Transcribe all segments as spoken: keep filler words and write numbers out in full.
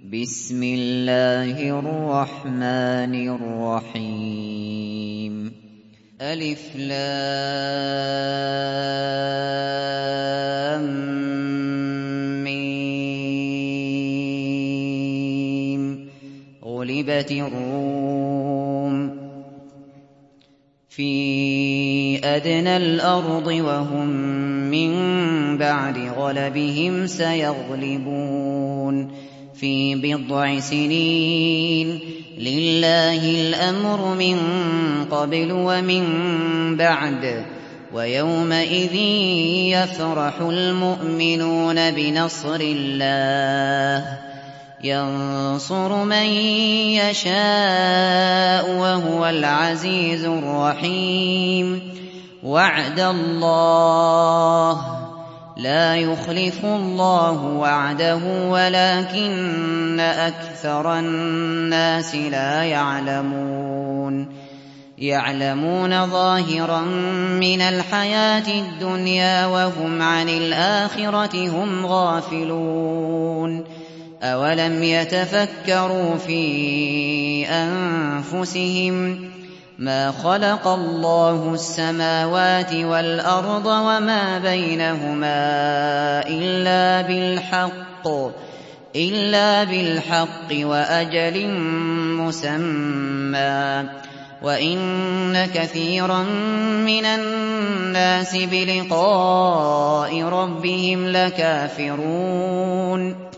بسم الله الرحمن الرحيم ألف لام ميم غلبت الروم في أدنى الأرض وهم من بعد غلبهم سيغلبون في بضع سنين لله الأمر من قبل ومن بعد ويومئذ يفرح المؤمنون بنصر الله ينصر من يشاء وهو العزيز الرحيم وعد الله لا يخلف الله وعده ولكن أكثر الناس لا يعلمون يعلمون ظاهرا من الحياة الدنيا وهم عن الآخرة هم غافلون أولم يتفكروا في أنفسهم ما خلق الله السماوات والأرض وما بينهما إلا بالحق إلا بالحق وأجل مسمى وإن كثيرا من الناس بلقاء ربهم لكافرون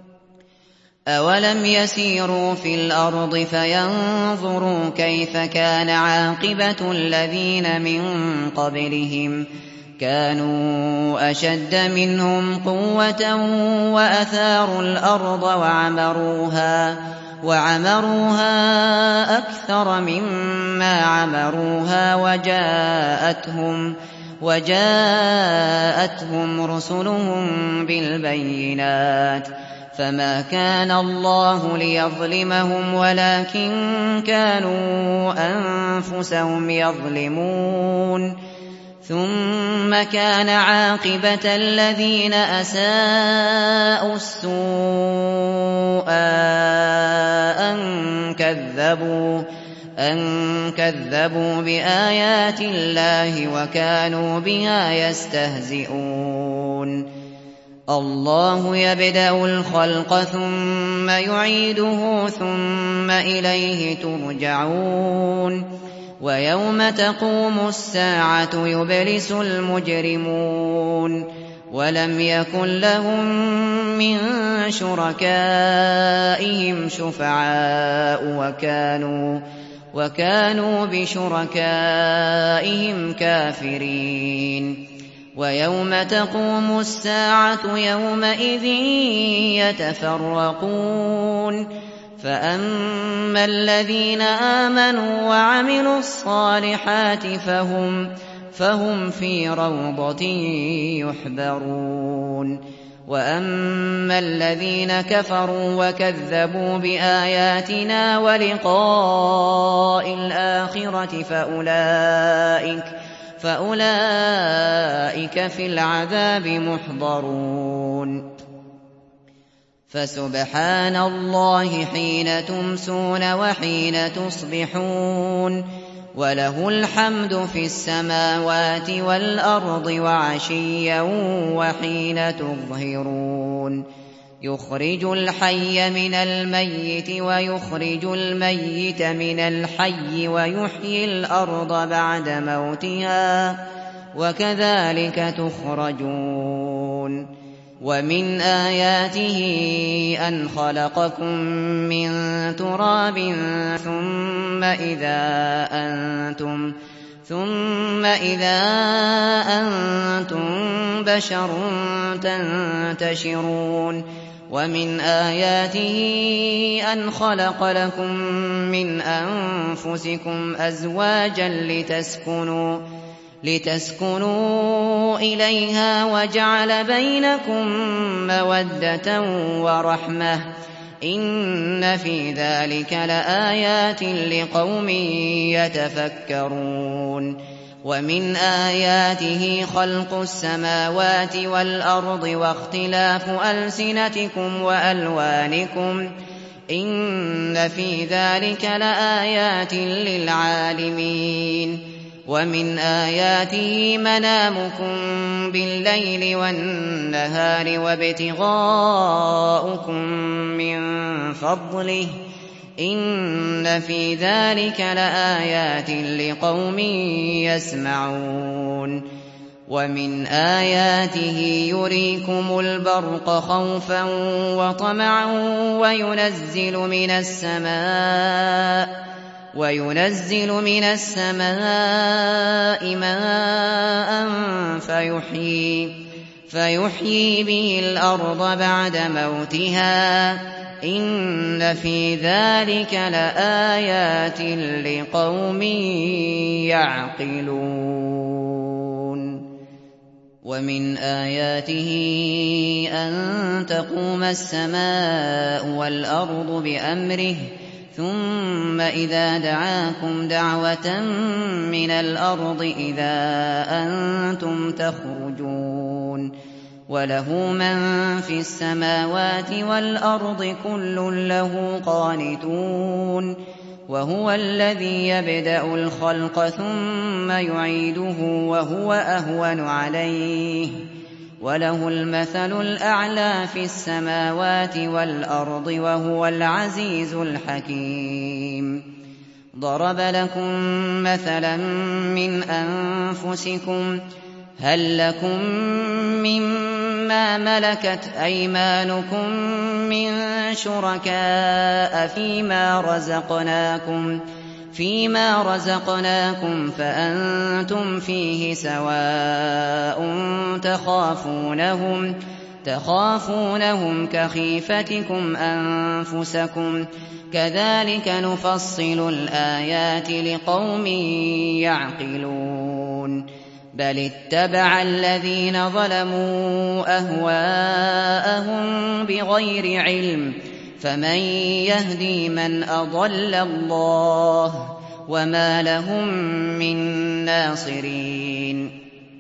أولم يسيروا في الأرض فينظروا كيف كان عاقبة الذين من قبلهم كانوا أشد منهم قوة وأثاروا الأرض وعمروها وعمروها أكثر مما عمروها وجاءتهم وجاءتهم رسلهم بالبينات فما كان الله ليظلمهم ولكن كانوا أنفسهم يظلمون ثم كان عاقبة الذين أساءوا السوء أن كذبوا أن كذبوا بآيات الله وكانوا بها يستهزئون الله يبدأ الخلق ثم يعيده ثم إليه ترجعون ويوم تقوم الساعة يبلس المجرمون ولم يكن لهم من شركائهم شفعاء وكانوا وكانوا بشركائهم كافرين ويوم تقوم الساعة يومئذ يتفرقون فأما الذين آمنوا وعملوا الصالحات فهم, فهم في روضة يحبرون وأما الذين كفروا وكذبوا بآياتنا ولقاء الآخرة فأولئك فأولئك في العذاب محضرون فسبحان الله حين تمسون وحين تصبحون وله الحمد في السماوات والأرض وعشيا وحين تظهرون يخرج الحي من الميت ويخرج الميت من الحي ويحيي الأرض بعد موتها وكذلك تخرجون ومن آياته أن خلقكم من تراب ثم إذا أنتم ثم إذا أنتم بشر تنتشرون ومن آياته أن خلق لكم من أنفسكم أزواجا لتسكنوا لتسكنوا إليها وجعل بينكم مودة ورحمة إن في ذلك لآيات لقوم يتفكرون ومن آياته خلق السماوات والأرض واختلاف ألسنتكم وألوانكم إن في ذلك لآيات للعالمين ومن آياته منامكم بالليل والنهار وابتغاؤكم من فضله إن في ذلك لآيات لقوم يسمعون ومن آياته يريكم البرق خوفا وطمعا وينزل من السماء وينزل من السماء ماء فيحيي فيحيي به الأرض بعد موتها إن في ذلك لآيات لقوم يعقلون ومن آياته أن تقوم السماء والأرض بأمره ثم إذا دعاكم دعوة من الأرض إذا أنتم تخرجون وله من في السماوات والأرض كل له قانتون وهو الذي يبدأ الخلق ثم يعيده وهو أهون عليه وله المثل الأعلى في السماوات والأرض وهو العزيز الحكيم ضرب لكم مثلا من أنفسكم هل لكم مما ملكت أيمانكم من شركاء فيما رزقناكم فيما رزقناكم فأنتم فيه سواء تخافونهم تخافونهم كخيفتكم أنفسكم كذلك نفصل الآيات لقوم يعقلون بل اتبع الذين ظلموا أهواءهم بغير علم فمن يهدي من أضل الله وما لهم من ناصرين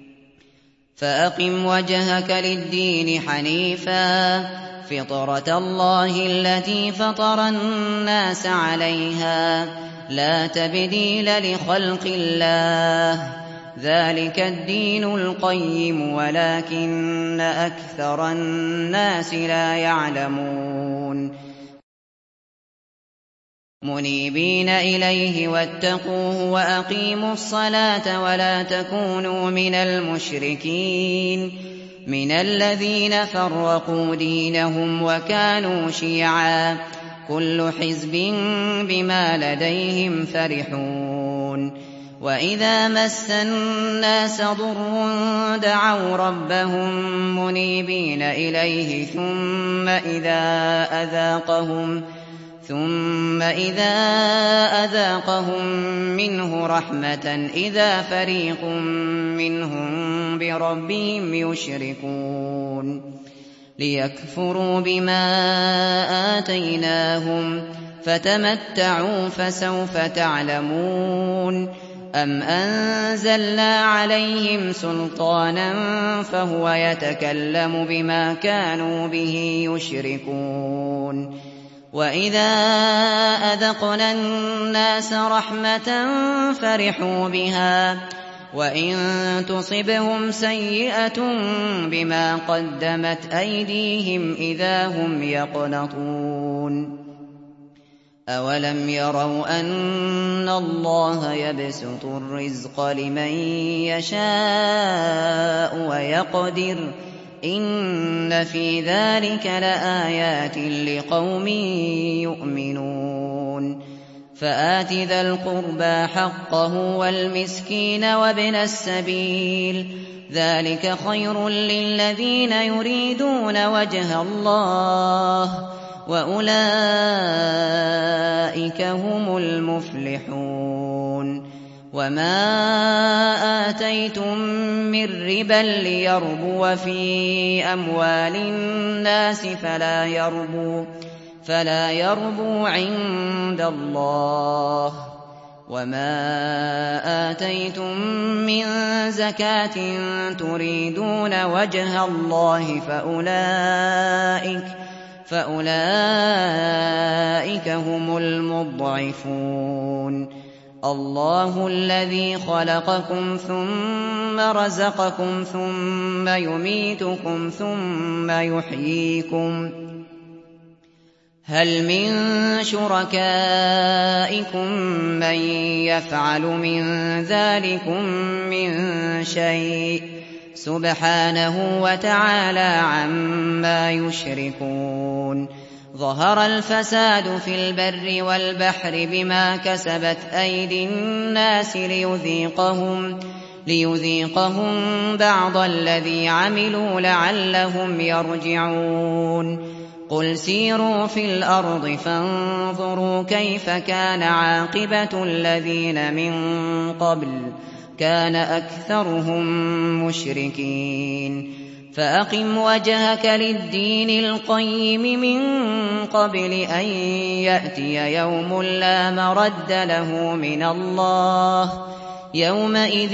فأقم وجهك للدين حنيفا فطرة الله التي فطر الناس عليها لا تبديل لخلق الله ذلك الدين القيم ولكن أكثر الناس لا يعلمون منيبين إليه واتقوه وأقيموا الصلاة ولا تكونوا من المشركين من الذين فرقوا دينهم وكانوا شيعا كل حزب بما لديهم فرحون وإذا مس الناس ضر دعوا ربهم منيبين إليه ثم إذا أذاقهم ثم إذا أذاقهم منه رحمة إذا فريق منهم بربهم يشركون ليكفروا بما آتيناهم فتمتعوا فسوف تعلمون أم أنزلنا عليهم سلطانا فهو يتكلم بما كانوا به يشركون وإذا أذقنا الناس رحمة فرحوا بها وإن تصبهم سيئة بما قدمت أيديهم إذا هم يقنطون أولم يروا أن الله يبسط الرزق لمن يشاء ويقدر إن في ذلك لآيات لقوم يؤمنون فآت ذا القربى حقه والمسكين وابن السبيل ذلك خير للذين يريدون وجه الله وأولئك هم المفلحون وما آتيتم من ربا ليربو في أموال الناس فلا يربو فلا يربو عند الله وما آتيتم من زكاة تريدون وجه الله فأولئك, فأولئك هم المضعفون. الله الذي خلقكم ثم رزقكم ثم يميتكم ثم يحييكم. هل من شركائكم من يفعل من ذلكم من شيء؟ سبحانه وتعالى عما يشركون. ظهر الفساد في البر والبحر بما كسبت أيدي الناس ليذيقهم, ليذيقهم بعض الذي عملوا لعلهم يرجعون. قل سيروا في الأرض فانظروا كيف كان عاقبة الذين من قبل كان أكثرهم مشركين. فأقم وجهك للدين القيم من قبل أن يأتي يوم لا مرد له من الله يومئذ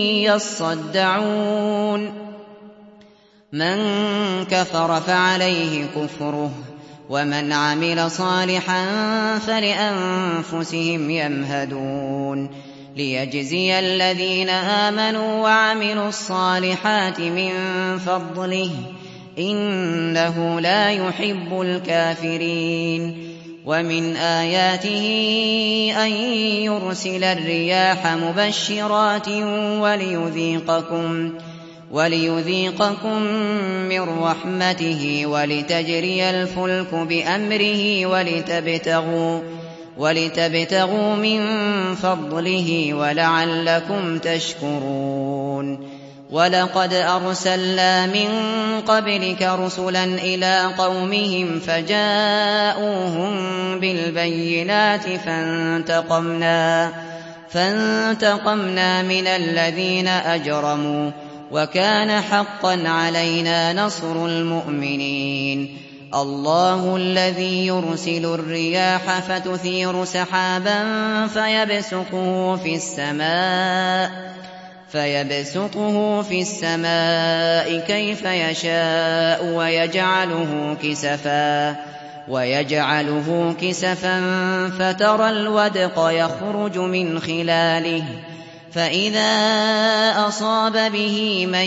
يصدعون. من كفر فعليه كفره ومن عمل صالحا فلأنفسهم يمهدون. ليجزي الذين آمنوا وعملوا الصالحات من فضله إنه لا يحب الكافرين. ومن آياته أن يرسل الرياح مبشرات وليذيقكم وليذيقكم من رحمته ولتجري الفلك بأمره ولتبتغوا ولتبتغوا من فضله ولعلكم تشكرون. ولقد أرسلنا من قبلك رسلا إلى قومهم فجاءوهم بالبينات فانتقمنا, فانتقمنا من الذين أجرموا وكان حقا علينا نصر المؤمنين. الله الذي يرسل الرياح فتثير سحابا فيبسطه في السماء فيبسطه في السماء كيف يشاء ويجعله كسفا ويجعله كسفا فترى الودق يخرج من خلاله فإذا أصاب به من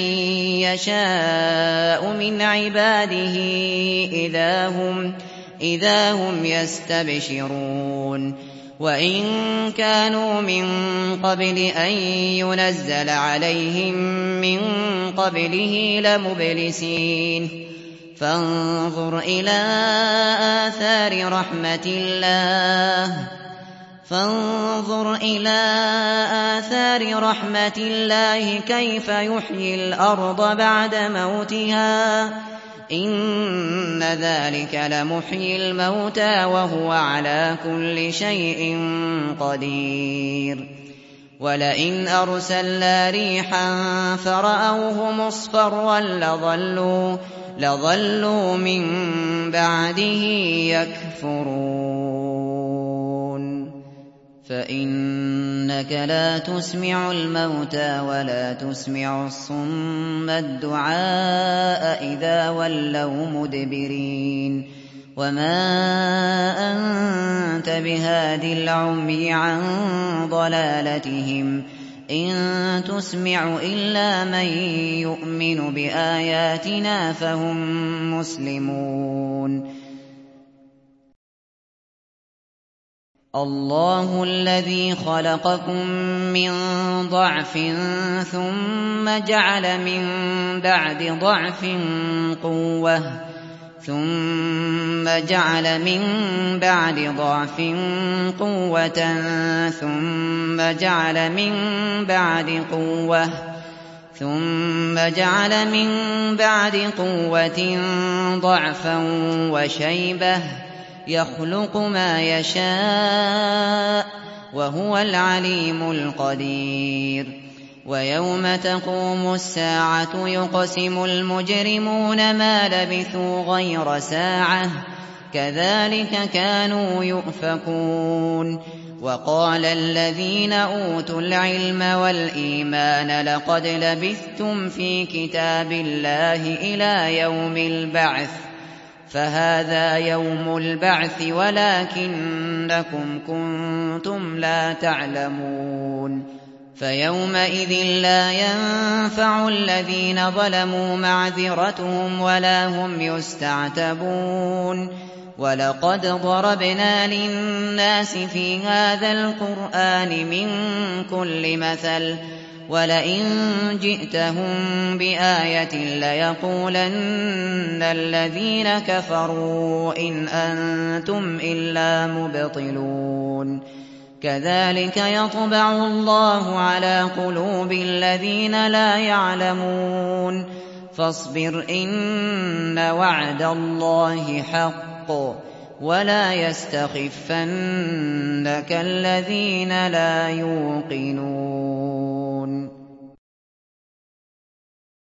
يشاء من عباده إذا هم, إذا هم يستبشرون. وإن كانوا من قبل أن ينزل عليهم من قبله لمبلسين. فانظر إلى آثار رحمة الله فانظر إلى آثار رحمة الله كيف يحيي الأرض بعد موتها إن ذلك لمحيي الموتى وهو على كل شيء قدير. ولئن أرسلنا ريحا فرأوه مصفرا لظلوا, لظلوا من بعده يكفرون. فإنك لا تسمع الموتى ولا تسمع الصم الدعاء إذا ولوا مدبرين. وما أنت بهاد العمي عن ضلالتهم إن تسمع إلا من يؤمن بآياتنا فهم مسلمون. الله الذي خلقكم من ضعف ثم جعل من بعد ضعف قوة ثم جعل من بعد ضعف قوة ثم جعل من بعد قوة ثم جعل من بعد قوة ضعفا وشيبة يخلق ما يشاء وهو العليم القدير. ويوم تقوم الساعة يقسم المجرمون ما لبثوا غير ساعة كذلك كانوا يؤفكون وقال الذين أوتوا العلم والإيمان لقد لبثتم في كتاب الله إلى يوم البعث فهذا يوم البعث ولكنكم كنتم لا تعلمون فيومئذ لا ينفع الذين ظلموا معذرتهم ولا هم يستعتبون ولقد ضربنا للناس في هذا القرآن من كل مثل ولئن جئتهم بآية ليقولن الذين كفروا إن أنتم إلا مبطلون كذلك يطبع الله على قلوب الذين لا يعلمون فاصبر إن وعد الله حق ولا يستخفنك الذين لا يوقنون